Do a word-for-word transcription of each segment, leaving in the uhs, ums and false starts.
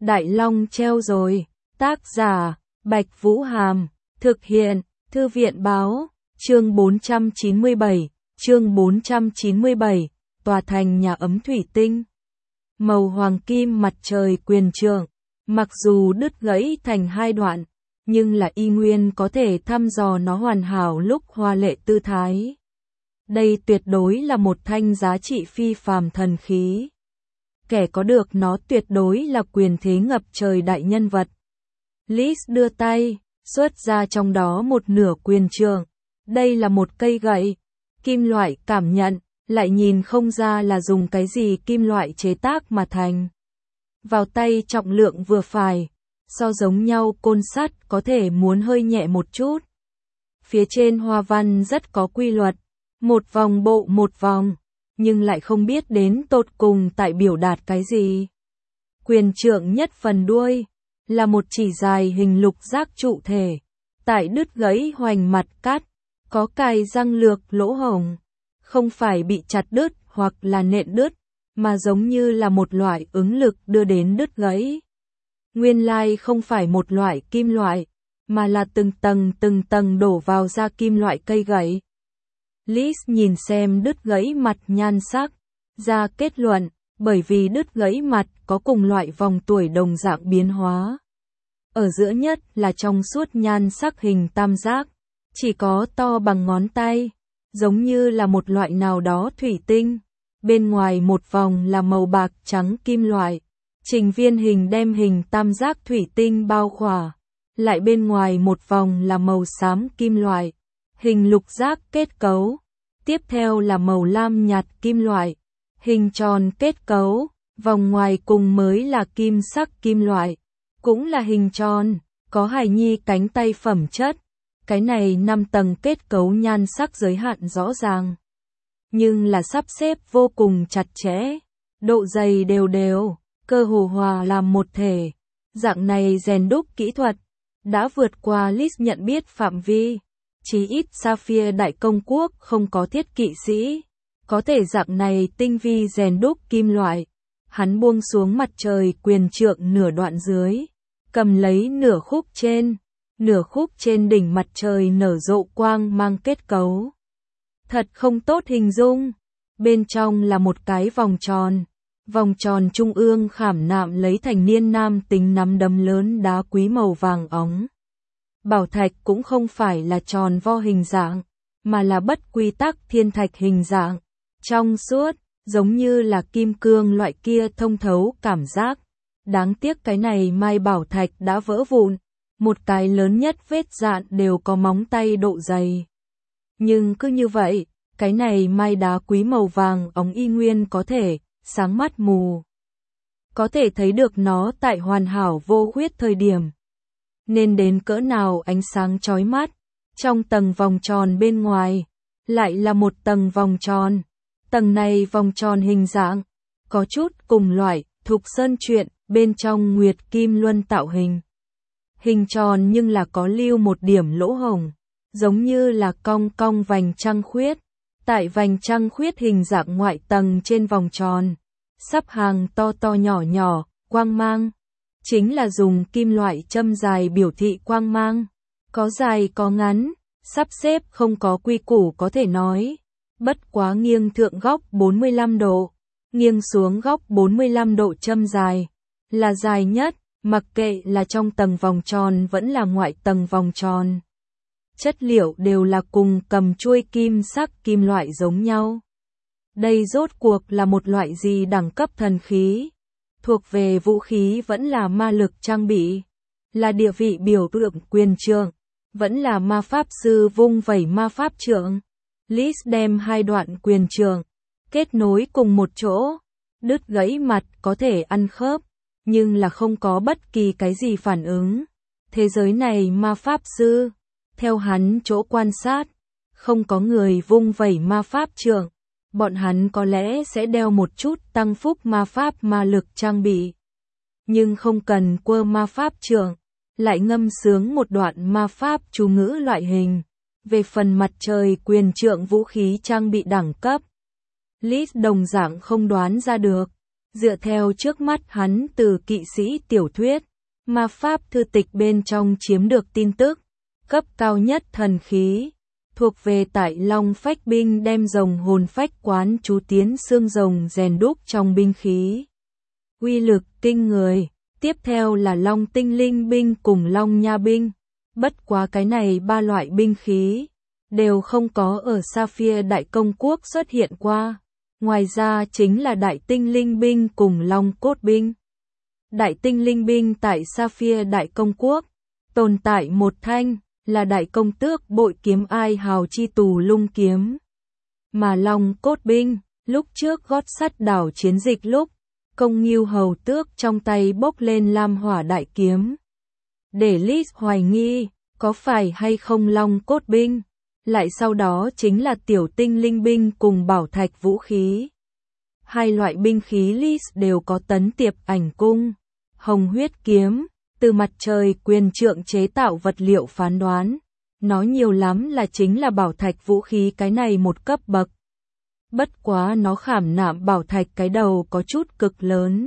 Đại Long treo rồi. Tác giả, Bạch Vũ Hàm. Thực hiện, Thư viện Báo. Chương bốn trăm chín mươi bảy. Chương bốn trăm chín mươi bảy. Tòa thành nhà ấm thủy tinh. Màu hoàng kim mặt trời quyền trượng. Mặc dù đứt gãy thành hai đoạn, nhưng là y nguyên có thể thăm dò nó hoàn hảo lúc hoa lệ tư thái. Đây tuyệt đối là một thanh giá trị phi phàm thần khí. Kẻ có được nó tuyệt đối là quyền thế ngập trời đại nhân vật. Liz đưa tay, xuất ra trong đó một nửa quyền trượng. Đây là một cây gậy, kim loại cảm nhận, lại nhìn không ra là dùng cái gì kim loại chế tác mà thành. Vào tay trọng lượng vừa phải, so giống nhau côn sắt có thể muốn hơi nhẹ một chút. Phía trên hoa văn rất có quy luật, một vòng bộ một vòng, nhưng lại không biết đến tột cùng tại biểu đạt cái gì. Quyền trượng nhất phần đuôi, là một chỉ dài hình lục giác trụ thể, tại đứt gãy hoành mặt cắt, có cài răng lược lỗ hổng, không phải bị chặt đứt hoặc là nện đứt, mà giống như là một loại ứng lực đưa đến đứt gãy. Nguyên lai không phải một loại kim loại, mà là từng tầng từng tầng đổ vào ra kim loại cây gãy. Liz nhìn xem đứt gãy mặt nhan sắc, ra kết luận, bởi vì đứt gãy mặt có cùng loại vòng tuổi đồng dạng biến hóa. Ở giữa nhất là trong suốt nhan sắc hình tam giác, chỉ có to bằng ngón tay, giống như là một loại nào đó thủy tinh. Bên ngoài một vòng là màu bạc trắng kim loại, trình viên hình đem hình tam giác thủy tinh bao khỏa, lại bên ngoài một vòng là màu xám kim loại, hình lục giác kết cấu, tiếp theo là màu lam nhạt kim loại, hình tròn kết cấu, vòng ngoài cùng mới là kim sắc kim loại, cũng là hình tròn, có hài nhi cánh tay phẩm chất. Cái này năm tầng kết cấu nhan sắc giới hạn rõ ràng, nhưng là sắp xếp vô cùng chặt chẽ, độ dày đều đều, cơ hồ hòa làm một thể. Dạng này rèn đúc kỹ thuật đã vượt qua Liz nhận biết phạm vi, chí ít Sapphire Đại Công Quốc không có thiết kỵ sĩ có thể dạng này tinh vi rèn đúc kim loại. Hắn buông xuống mặt trời quyền trượng nửa đoạn dưới, cầm lấy nửa khúc trên, nửa khúc trên đỉnh mặt trời nở rộ quang mang kết cấu. Thật không tốt hình dung, bên trong là một cái vòng tròn, vòng tròn trung ương khảm nạm lấy thành niên nam tính nắm đấm lớn đá quý màu vàng óng. Bảo thạch cũng không phải là tròn vo hình dạng, mà là bất quy tắc thiên thạch hình dạng, trong suốt, giống như là kim cương loại kia thông thấu cảm giác. Đáng tiếc cái này mai bảo thạch đã vỡ vụn, một cái lớn nhất vết dạn đều có móng tay độ dày. Nhưng cứ như vậy, cái này mai đá quý màu vàng óng y nguyên có thể sáng mắt mù. Có thể thấy được nó tại hoàn hảo vô khuyết thời điểm. Nên đến cỡ nào ánh sáng chói mắt, trong tầng vòng tròn bên ngoài, lại là một tầng vòng tròn. Tầng này vòng tròn hình dạng, có chút cùng loại, Thục Sơn Truyện, bên trong Nguyệt Kim Luân tạo hình. Hình tròn nhưng là có lưu một điểm lỗ hổng, giống như là cong cong vành trăng khuyết. Tại vành trăng khuyết hình dạng ngoại tầng trên vòng tròn, sắp hàng to to nhỏ nhỏ, quang mang. Chính là dùng kim loại châm dài biểu thị quang mang. Có dài có ngắn, sắp xếp không có quy củ có thể nói. Bất quá nghiêng thượng góc bốn mươi lăm độ, nghiêng xuống góc bốn mươi lăm độ châm dài, là dài nhất, mặc kệ là trong tầng vòng tròn vẫn là ngoại tầng vòng tròn. Chất liệu đều là cùng cầm chuôi kim sắc kim loại giống nhau. Đây rốt cuộc là một loại gì đẳng cấp thần khí? Thuộc về vũ khí vẫn là ma lực trang bị? Là địa vị biểu tượng quyền trượng? Vẫn là ma pháp sư vung vẩy ma pháp trượng? Liz đem hai đoạn quyền trượng kết nối cùng một chỗ, đứt gãy mặt có thể ăn khớp, nhưng là không có bất kỳ cái gì phản ứng. Thế giới này ma pháp sư, theo hắn chỗ quan sát, không có người vung vẩy ma pháp trượng, bọn hắn có lẽ sẽ đeo một chút tăng phúc ma pháp ma lực trang bị. Nhưng không cần quơ ma pháp trượng, lại ngâm sướng một đoạn ma pháp chú ngữ loại hình. Về phần mặt trời quyền trượng vũ khí trang bị đẳng cấp, Liz đồng dạng không đoán ra được. Dựa theo trước mắt hắn từ kỵ sĩ tiểu thuyết, ma pháp thư tịch bên trong chiếm được tin tức, cấp cao nhất thần khí, thuộc về tại Long Phách binh đem rồng hồn phách quán chú tiến xương rồng rèn đúc trong binh khí. Uy lực kinh người, tiếp theo là Long Tinh Linh binh cùng Long Nha binh, bất quá cái này ba loại binh khí đều không có ở Sapphire Đại Công Quốc xuất hiện qua. Ngoài ra chính là Đại Tinh Linh binh cùng Long Cốt binh. Đại Tinh Linh binh tại Sapphire Đại Công Quốc tồn tại một thanh, là Đại Công Tước bội kiếm Ai Hào chi tù lung kiếm. Mà Long Cốt binh, lúc trước gót sắt đảo chiến dịch lúc, Công Ngưu Hầu Tước trong tay bốc lên lam hỏa đại kiếm. Để Liz hoài nghi, có phải hay không Long Cốt binh, lại sau đó chính là Tiểu Tinh Linh binh cùng bảo thạch vũ khí. Hai loại binh khí Liz đều có tấn tiệp ảnh cung, hồng huyết kiếm, từ mặt trời quyền trượng chế tạo vật liệu phán đoán. Nó nhiều lắm là chính là bảo thạch vũ khí cái này một cấp bậc. Bất quá nó khảm nạm bảo thạch cái đầu có chút cực lớn.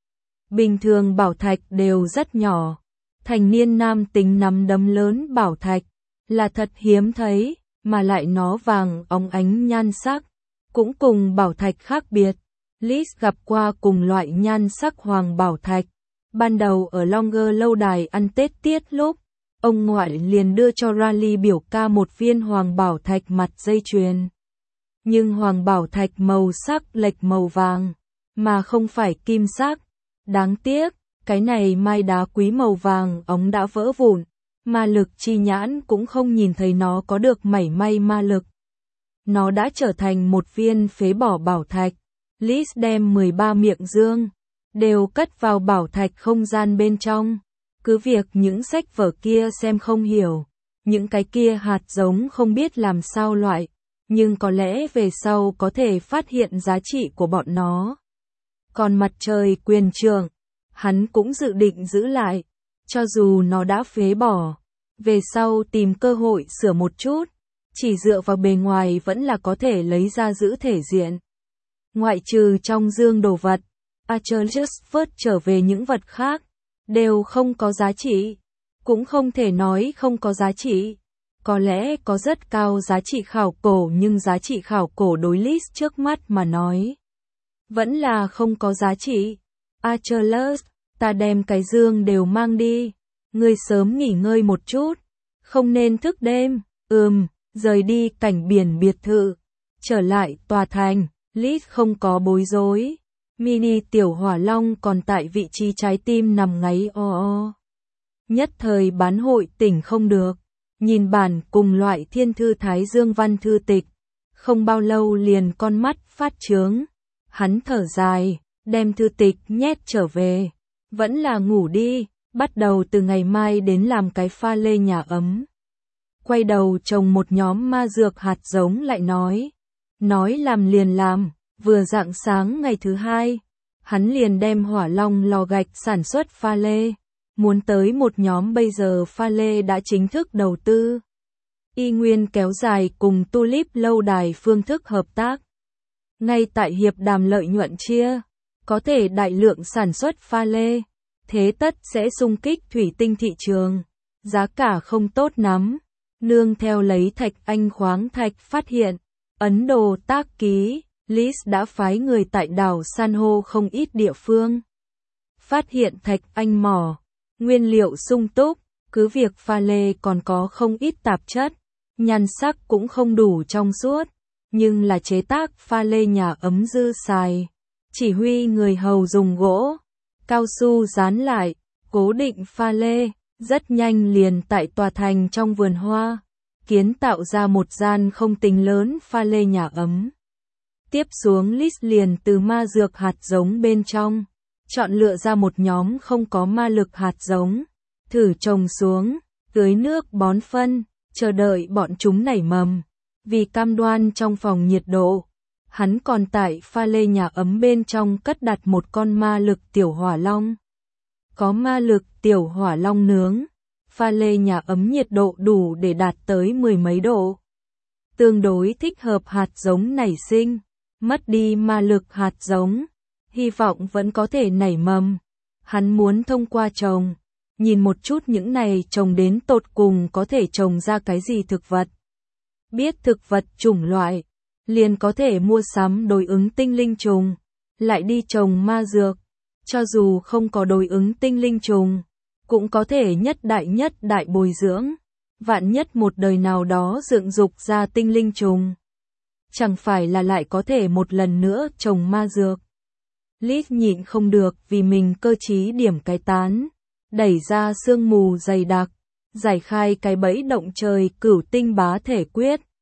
Bình thường bảo thạch đều rất nhỏ. Thành niên nam tính nắm đấm lớn bảo thạch là thật hiếm thấy, mà lại nó vàng óng ánh nhan sắc, cũng cùng bảo thạch khác biệt. Liz gặp qua cùng loại nhan sắc hoàng bảo thạch. Ban đầu ở Longer lâu đài ăn Tết tiết lúc, ông ngoại liền đưa cho Riley biểu ca một viên hoàng bảo thạch mặt dây chuyền. Nhưng hoàng bảo thạch màu sắc lệch màu vàng, mà không phải kim sắc. Đáng tiếc, cái này mai đá quý màu vàng ống đã vỡ vụn, ma lực chi nhãn cũng không nhìn thấy nó có được mảy may ma lực. Nó đã trở thành một viên phế bỏ bảo thạch. Liz đem mười ba miệng dương đều cất vào bảo thạch không gian bên trong. Cứ việc những sách vở kia xem không hiểu, những cái kia hạt giống không biết làm sao loại, nhưng có lẽ về sau có thể phát hiện giá trị của bọn nó. Còn mặt trời quyền trượng, hắn cũng dự định giữ lại, cho dù nó đã phế bỏ, về sau tìm cơ hội sửa một chút, chỉ dựa vào bề ngoài vẫn là có thể lấy ra giữ thể diện. Ngoại trừ trong dương đồ vật, Archer's vớt trở về những vật khác, đều không có giá trị, cũng không thể nói không có giá trị. Có lẽ có rất cao giá trị khảo cổ nhưng giá trị khảo cổ đối Liz trước mắt mà nói vẫn là không có giá trị. Archer's, ta đem cái dương đều mang đi, ngươi sớm nghỉ ngơi một chút, không nên thức đêm. Ừm, rời đi cảnh biển biệt thự, trở lại tòa thành, Liz không có bối rối. Mini tiểu hỏa long còn tại vị trí trái tim nằm ngáy o o. Nhất thời bán hội tỉnh không được, nhìn bản cùng loại thiên thư thái dương văn thư tịch, không bao lâu liền con mắt phát chướng. Hắn thở dài, đem thư tịch nhét trở về, vẫn là ngủ đi, bắt đầu từ ngày mai đến làm cái pha lê nhà ấm. Quay đầu trồng một nhóm ma dược hạt giống lại nói, nói làm liền làm. Vừa rạng sáng ngày thứ hai, hắn liền đem hỏa long lò gạch sản xuất pha lê. Muốn tới một nhóm bây giờ pha lê đã chính thức đầu tư. Y nguyên kéo dài cùng Tulip lâu đài phương thức hợp tác. Ngay tại hiệp đàm lợi nhuận chia, có thể đại lượng sản xuất pha lê, thế tất sẽ xung kích thủy tinh thị trường. Giá cả không tốt lắm, nương theo lấy thạch anh khoáng thạch phát hiện, Ấn Độ tác ký. Liz đã phái người tại đảo San hô không ít địa phương. Phát hiện thạch anh mỏ, nguyên liệu sung túc, cứ việc pha lê còn có không ít tạp chất, nhan sắc cũng không đủ trong suốt, nhưng là chế tác pha lê nhà ấm dư xài. Chỉ huy người hầu dùng gỗ, cao su dán lại, cố định pha lê, rất nhanh liền tại tòa thành trong vườn hoa, kiến tạo ra một gian không tính lớn pha lê nhà ấm. Tiếp xuống Liz liền từ ma dược hạt giống bên trong, chọn lựa ra một nhóm không có ma lực hạt giống, thử trồng xuống, tưới nước bón phân, chờ đợi bọn chúng nảy mầm. Vì cam đoan trong phòng nhiệt độ, hắn còn tại pha lê nhà ấm bên trong cất đặt một con ma lực tiểu hỏa long. Có ma lực tiểu hỏa long nướng, pha lê nhà ấm nhiệt độ đủ để đạt tới mười mấy độ. Tương đối thích hợp hạt giống nảy sinh. Mất đi ma lực hạt giống, hy vọng vẫn có thể nảy mầm. Hắn muốn thông qua trồng, nhìn một chút những này trồng đến tột cùng có thể trồng ra cái gì thực vật. Biết thực vật chủng loại, liền có thể mua sắm đối ứng tinh linh trùng, lại đi trồng ma dược. Cho dù không có đối ứng tinh linh trùng, cũng có thể nhất đại nhất đại bồi dưỡng. Vạn nhất một đời nào đó dựng dục ra tinh linh trùng, chẳng phải là lại có thể một lần nữa trồng ma dược. Lít nhịn không được vì mình cơ trí điểm cái tán, đẩy ra sương mù dày đặc, giải khai cái bẫy động trời cửu tinh bá thể quyết.